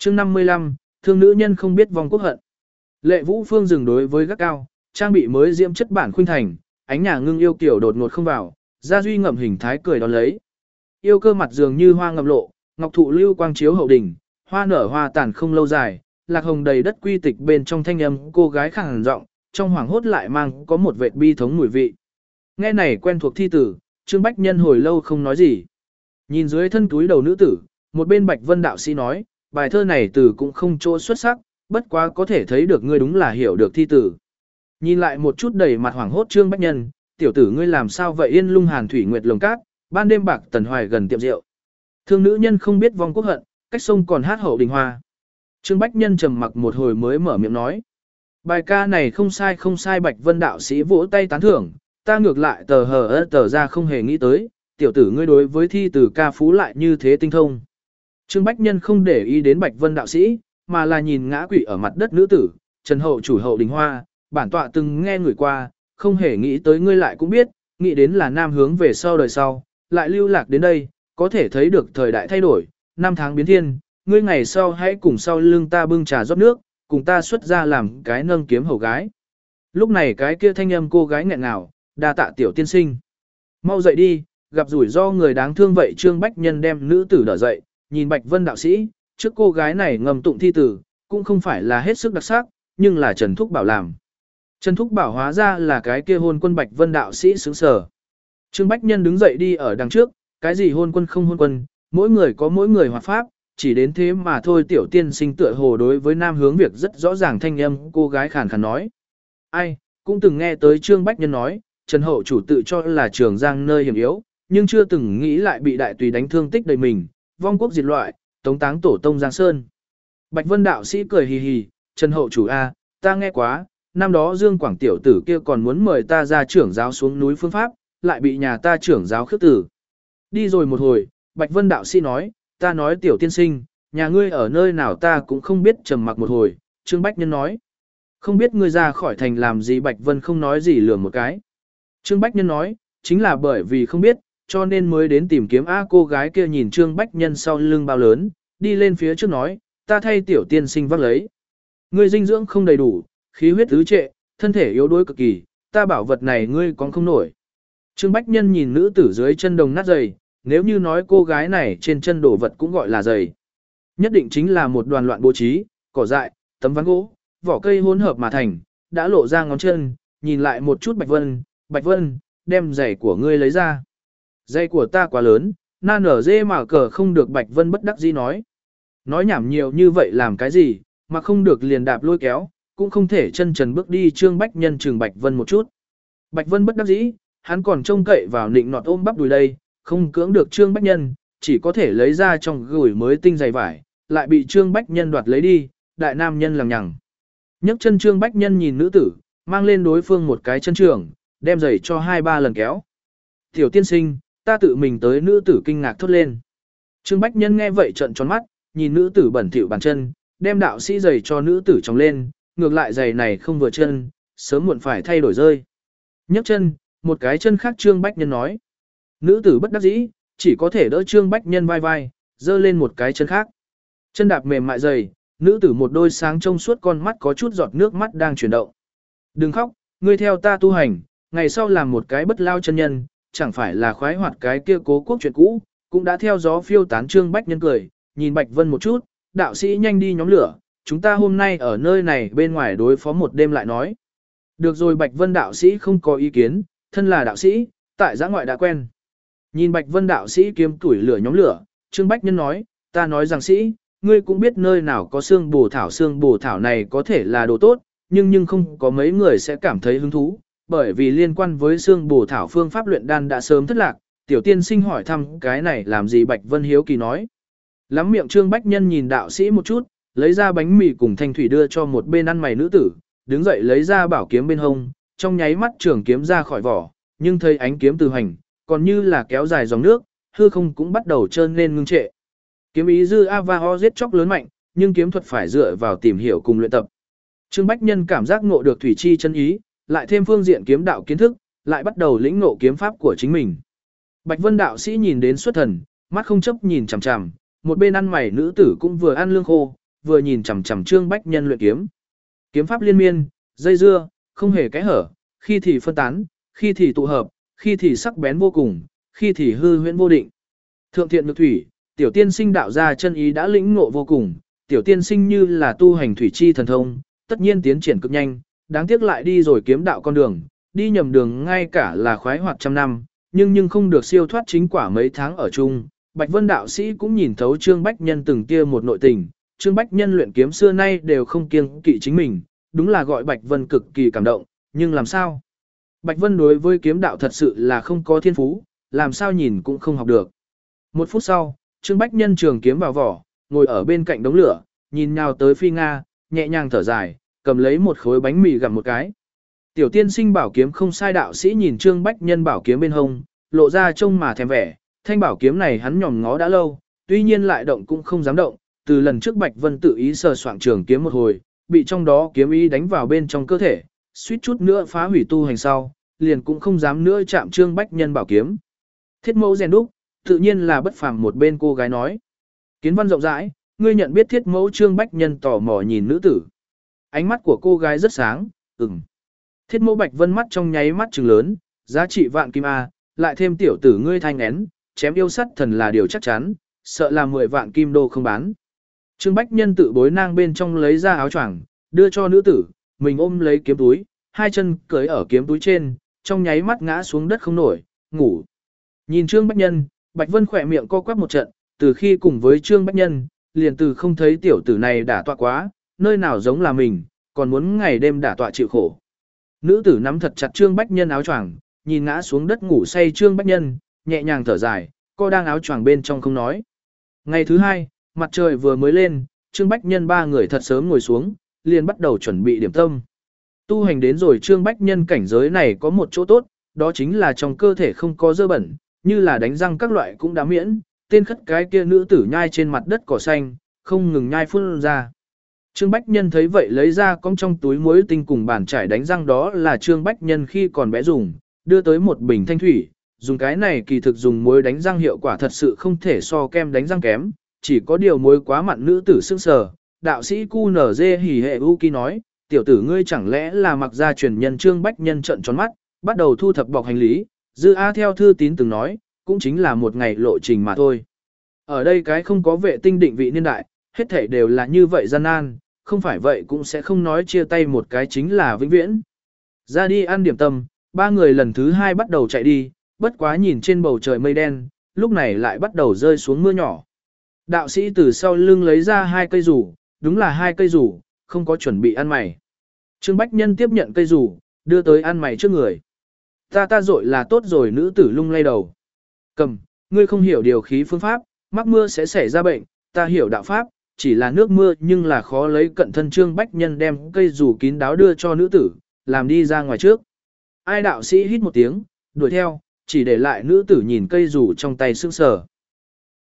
Chương 55, thương nữ nhân không biết vong quốc hận. Lệ Vũ Phương dừng đối với gác cao, trang bị mới diễm chất bản khuynh thành, ánh nhà ngưng yêu kiểu đột ngột không vào, gia duy ngậm hình thái cười đón lấy. Yêu cơ mặt dường như hoa ngậm lộ, ngọc thụ lưu quang chiếu hậu đỉnh, hoa nở hoa tàn không lâu dài, lạc hồng đầy đất quy tịch bên trong thanh âm cô gái khàn giọng, trong hoàng hốt lại mang có một vệt bi thống mùi vị. Nghe này quen thuộc thi tử, Trương Bách Nhân hồi lâu không nói gì. Nhìn dưới thân túi đầu nữ tử, một bên Bạch Vân đạo sĩ nói, bài thơ này từ cũng không chỗ xuất sắc, bất quá có thể thấy được ngươi đúng là hiểu được thi tử. Nhìn lại một chút đầy mặt hoảng hốt Trương Bách Nhân, tiểu tử ngươi làm sao vậy yên lung hàn thủy nguyệt lồng cát, ban đêm bạc tần hoài gần tiệm rượu. Thương nữ nhân không biết vong quốc hận, cách sông còn hát hậu đình hoa. Trương Bách Nhân trầm mặc một hồi mới mở miệng nói. Bài ca này không sai Bạch Vân đạo sĩ vỗ tay tán thưởng, ta ngược lại tờ ra không hề nghĩ tới, tiểu tử ngươi đối với thi từ ca phú lại như thế tinh thông. Trương Bách Nhân không để ý đến Bạch Vân đạo sĩ, mà là nhìn ngã quỵ ở mặt đất nữ tử, Trần Hậu chủ hậu đình hoa, bản tọa từng nghe người qua, không hề nghĩ tới ngươi lại cũng biết, nghĩ đến là nam hướng về sau đời sau, lại lưu lạc đến đây, có thể thấy được thời đại thay đổi, năm tháng biến thiên, ngươi ngày sau hãy cùng sau lưng ta bưng trà rót nước, cùng ta xuất ra làm cái nâng kiếm hầu gái. Lúc này cái kia thanh âm cô gái nghẹn ngào, đa tạ tiểu tiên sinh. Mau dậy đi, gặp rủi ro người đáng thương vậy. Trương Bách Nhân đem nữ tử đỡ dậy, nhìn Bạch Vân đạo sĩ, trước cô gái này ngầm tụng thi tử, cũng không phải là hết sức đặc sắc, nhưng là Trần Thúc Bảo làm. Trần Thúc Bảo hóa ra là cái kia hôn quân Bạch Vân đạo sĩ sướng sở. Trương Bách Nhân đứng dậy đi ở đằng trước, cái gì hôn quân không hôn quân, mỗi người có mỗi người hoạt pháp, chỉ đến thế mà thôi. Tiểu tiên sinh tựa hồ đối với nam hướng việc rất rõ ràng thanh âm cô gái khàn khàn nói. Ai, cũng từng nghe tới Trương Bách Nhân nói, Trần Hậu chủ tự cho là Trường Giang nơi hiểm yếu, nhưng chưa từng nghĩ lại bị đại tùy đánh thương tích đầy mình, vong quốc diệt loại, tống táng tổ tông Giang Sơn. Bạch Vân đạo sĩ cười hì hì, Trần Hậu chủ a, ta nghe quá, năm đó Dương Quảng tiểu tử kia còn muốn mời ta ra trưởng giáo xuống núi phương pháp, lại bị nhà ta trưởng giáo khước tử. Đi rồi một hồi, Bạch Vân đạo sĩ nói, ta nói tiểu tiên sinh, nhà ngươi ở nơi nào ta cũng không biết. Trầm mặc một hồi, Trương Bách Nhân nói, không biết ngươi ra khỏi thành làm gì. Bạch Vân không nói gì lườm một cái. Trương Bách Nhân nói, chính là bởi vì không biết, cho nên mới đến tìm kiếm. Cô gái kia nhìn Trương Bách Nhân sau lưng bao lớn, đi lên phía trước nói, ta thay tiểu tiên sinh vác lấy. Ngươi dinh dưỡng không đầy đủ, khí huyết ứ trệ, thân thể yếu đuối cực kỳ, ta bảo vật này ngươi còn không nổi. Trương Bách Nhân nhìn nữ tử dưới chân đồng nát giày, nếu như nói cô gái này trên chân đổ vật cũng gọi là giày. Nhất định chính là một đoàn loạn bố trí, cỏ dại, tấm ván gỗ, vỏ cây hỗn hợp mà thành, đã lộ ra ngón chân, nhìn lại một chút Bạch Vân, đem giày của ngươi lấy ra. Giày của ta quá lớn, na nở dê mà cờ không được. Bạch Vân bất đắc dĩ nói. Nói nhảm nhiều như vậy làm cái gì, mà không được liền đạp lôi kéo, cũng không thể chân trần bước đi. Trương Bách Nhân chừng Bạch Vân một chút. Bạch Vân bất đắc dĩ, hắn còn trông cậy vào nịnh nọt ôm bắp đùi đây, không cưỡng được Trương Bách Nhân, chỉ có thể lấy ra trong gửi mới tinh giày vải, lại bị Trương Bách Nhân đoạt lấy đi, đại nam nhân lằng nhằng. Nhấc chân Trương Bách Nhân nhìn nữ tử, mang lên đối phương một cái chân trường, đem giày cho 2-3 lần kéo. Tiểu tiên sinh, ta tự mình tới. Nữ tử kinh ngạc thốt lên. Trương Bách Nhân nghe vậy trợn tròn mắt, nhìn nữ tử bẩn thỉu bàn chân, đem đạo sĩ giày cho nữ tử tròng lên, ngược lại giày này không vừa chân, sớm muộn phải thay đổi rơi. Nhấc chân, một cái chân khác. Trương Bách Nhân nói. Nữ tử bất đắc dĩ, chỉ có thể đỡ Trương Bách Nhân vai vai, dơ lên một cái chân khác. Chân đạp mềm mại dày, nữ tử một đôi sáng trong suốt con mắt có chút giọt nước mắt đang chuyển động. Đừng khóc, ngươi theo ta tu hành, ngày sau làm một cái bất lao chân nhân, chẳng phải là khoái hoạt cái kia cố quốc chuyện cũ, cũng đã theo gió phiêu tán. Trương Bách Nhân cười, nhìn Bạch Vân một chút, đạo sĩ nhanh đi nhóm lửa, chúng ta hôm nay ở nơi này bên ngoài đối phó một đêm lại nói. Được rồi. Bạch Vân đạo sĩ không có ý kiến, thân là đạo sĩ, tại giã ngoại đã quen. Nhìn Bạch Vân đạo sĩ kiếm tuổi lửa nhóm lửa, Trương Bách Nhân nói, ta nói rằng sĩ, ngươi cũng biết nơi nào có xương bổ thảo này có thể là đồ tốt, nhưng không có mấy người sẽ cảm thấy hứng thú, bởi vì liên quan với xương bổ thảo phương pháp luyện đan đã sớm thất lạc. Tiểu tiên sinh hỏi thăm cái này làm gì? Bạch Vân hiếu kỳ nói. Lắm miệng Trương Bách Nhân nhìn đạo sĩ một chút, lấy ra bánh mì cùng thanh thủy đưa cho một bên ăn mày nữ tử, đứng dậy lấy ra bảo kiếm bên hông, trong nháy mắt trường kiếm ra khỏi vỏ, nhưng thấy ánh kiếm từ hành, còn như là kéo dài dòng nước, hư không cũng bắt đầu trơn lên ngưng trệ. Kiếm ý dư Avaho giết chóc lớn mạnh, nhưng kiếm thuật phải dựa vào tìm hiểu cùng luyện tập. Trương Bách Nhân cảm giác ngộ được thủy chi chân ý, lại thêm phương diện kiếm đạo kiến thức, lại bắt đầu lĩnh ngộ kiếm pháp của chính mình. Bạch Vân đạo sĩ nhìn đến xuất thần, mắt không chấp nhìn chằm chằm, một bên ăn mày nữ tử cũng vừa ăn lương khô, vừa nhìn chằm chằm Trương Bách Nhân luyện kiếm. Kiếm pháp liên miên, dây dưa, không hề kẽ hở, khi thì phân tán, khi thì tụ hợp, khi thì sắc bén vô cùng, khi thì hư huyễn vô định. Thượng thiện nhược thủy, tiểu tiên sinh đạo ra chân ý đã lĩnh ngộ vô cùng, tiểu tiên sinh như là tu hành thủy chi thần thông, tất nhiên tiến triển cực nhanh, đáng tiếc lại đi rồi kiếm đạo con đường, đi nhầm đường ngay cả là khoái hoạt trăm năm, nhưng không được siêu thoát chính quả mấy tháng ở chung. Bạch Vân đạo sĩ cũng nhìn thấu Trương Bách Nhân từng kia một nội tình, Trương Bách Nhân luyện kiếm xưa nay đều không kiêng kỵ chính mình, đúng là gọi Bạch Vân cực kỳ cảm động, nhưng làm sao? Bạch Vân đối với kiếm đạo thật sự là không có thiên phú, làm sao nhìn cũng không học được. Một phút sau, Trương Bách Nhân trường kiếm vào vỏ, ngồi ở bên cạnh đống lửa, nhìn nhào tới Phi Nga, nhẹ nhàng thở dài, cầm lấy một khối bánh mì gặm một cái. Tiểu tiên sinh bảo kiếm không sai, đạo sĩ nhìn Trương Bách Nhân bảo kiếm bên hông, lộ ra trông mà thèm vẻ, thanh bảo kiếm này hắn nhòm ngó đã lâu, tuy nhiên lại động cũng không dám động, từ lần trước Bạch Vân tự ý sờ soạng trường kiếm một hồi, bị trong đó kiếm ý đánh vào bên trong cơ thể, suýt chút nữa phá hủy tu hành sau, liền cũng không dám nữa chạm Trương Bách Nhân bảo kiếm. Thiết mẫu rèn đúc, tự nhiên là bất phàm, một bên cô gái nói. Kiến văn rộng rãi, ngươi nhận biết thiết mẫu? Trương Bách Nhân tò mò nhìn nữ tử. Ánh mắt của cô gái rất sáng, Thiết mẫu Bạch Vân mắt trong nháy mắt trừng lớn, giá trị vạn kim A, lại thêm tiểu tử ngươi thanh én, chém yêu sắt thần là điều chắc chắn, sợ là 10 vạn kim đô không bán. Trương Bách Nhân tự bối nang bên trong lấy ra áo choàng, đưa cho nữ tử, mình ôm lấy kiếm túi, hai chân cưới ở kiếm túi trên, trong nháy mắt ngã xuống đất không nổi, ngủ. Nhìn Trương Bách Nhân, Bạch Vân khỏe miệng co quắp một trận, từ khi cùng với Trương Bách Nhân, liền từ không thấy tiểu tử này đả tọa quá, nơi nào giống là mình, còn muốn ngày đêm đả tọa chịu khổ. Nữ tử nắm thật chặt Trương Bách Nhân áo choàng, nhìn ngã xuống đất ngủ say Trương Bách Nhân, nhẹ nhàng thở dài, cô đang áo choàng bên trong không nói. Ngày thứ hai, mặt trời vừa mới lên, Trương Bách Nhân ba người thật sớm ngồi xuống, liền bắt đầu chuẩn bị điểm tâm. Tu hành đến rồi Trương Bách Nhân cảnh giới này có một chỗ tốt, đó chính là trong cơ thể không có dơ bẩn, như là đánh răng các loại cũng đã miễn, tên khất cái kia nữ tử nhai trên mặt đất cỏ xanh, không ngừng nhai phun ra. Trương Bách Nhân thấy vậy lấy ra cong trong túi muối tinh cùng bàn chải đánh răng, đó là Trương Bách Nhân khi còn bé dùng, đưa tới một bình thanh thủy, dùng cái này kỳ thực dùng muối đánh răng hiệu quả thật sự không thể so kem đánh răng kém, chỉ có điều muối quá mặn. Nữ tử sững sờ, đạo sĩ QNZ hỉ hệ Uki nói, tiểu tử ngươi chẳng lẽ là mặc gia truyền nhân? Trương Bách Nhân trợn tròn mắt, bắt đầu thu thập bọc hành lý, Dư A theo thư tín từng nói, cũng chính là một ngày lộ trình mà thôi. Ở đây cái không có vệ tinh định vị niên đại, hết thảy đều là như vậy gian nan, không phải vậy cũng sẽ không nói chia tay một cái chính là vĩnh viễn. Ra đi ăn điểm tâm, ba người lần thứ hai bắt đầu chạy đi, bất quá nhìn trên bầu trời mây đen, lúc này lại bắt đầu rơi xuống mưa nhỏ. Đạo sĩ từ sau lưng lấy ra 2 cây rủ, đúng là 2 cây rủ, không có chuẩn bị ăn mày. Trương Bách Nhân tiếp nhận cây rủ, đưa tới ăn mày trước người. Ta dội là tốt rồi. Nữ tử lung lay đầu. Cầm, ngươi không hiểu điều khí phương pháp, mắc mưa sẽ xảy ra bệnh, ta hiểu đạo pháp, chỉ là nước mưa nhưng là khó lấy cận thân. Trương Bách Nhân đem cây rủ kín đáo đưa cho nữ tử, làm đi ra ngoài trước. Ai đạo sĩ hít một tiếng, đuổi theo, chỉ để lại nữ tử nhìn cây rủ trong tay sững sờ.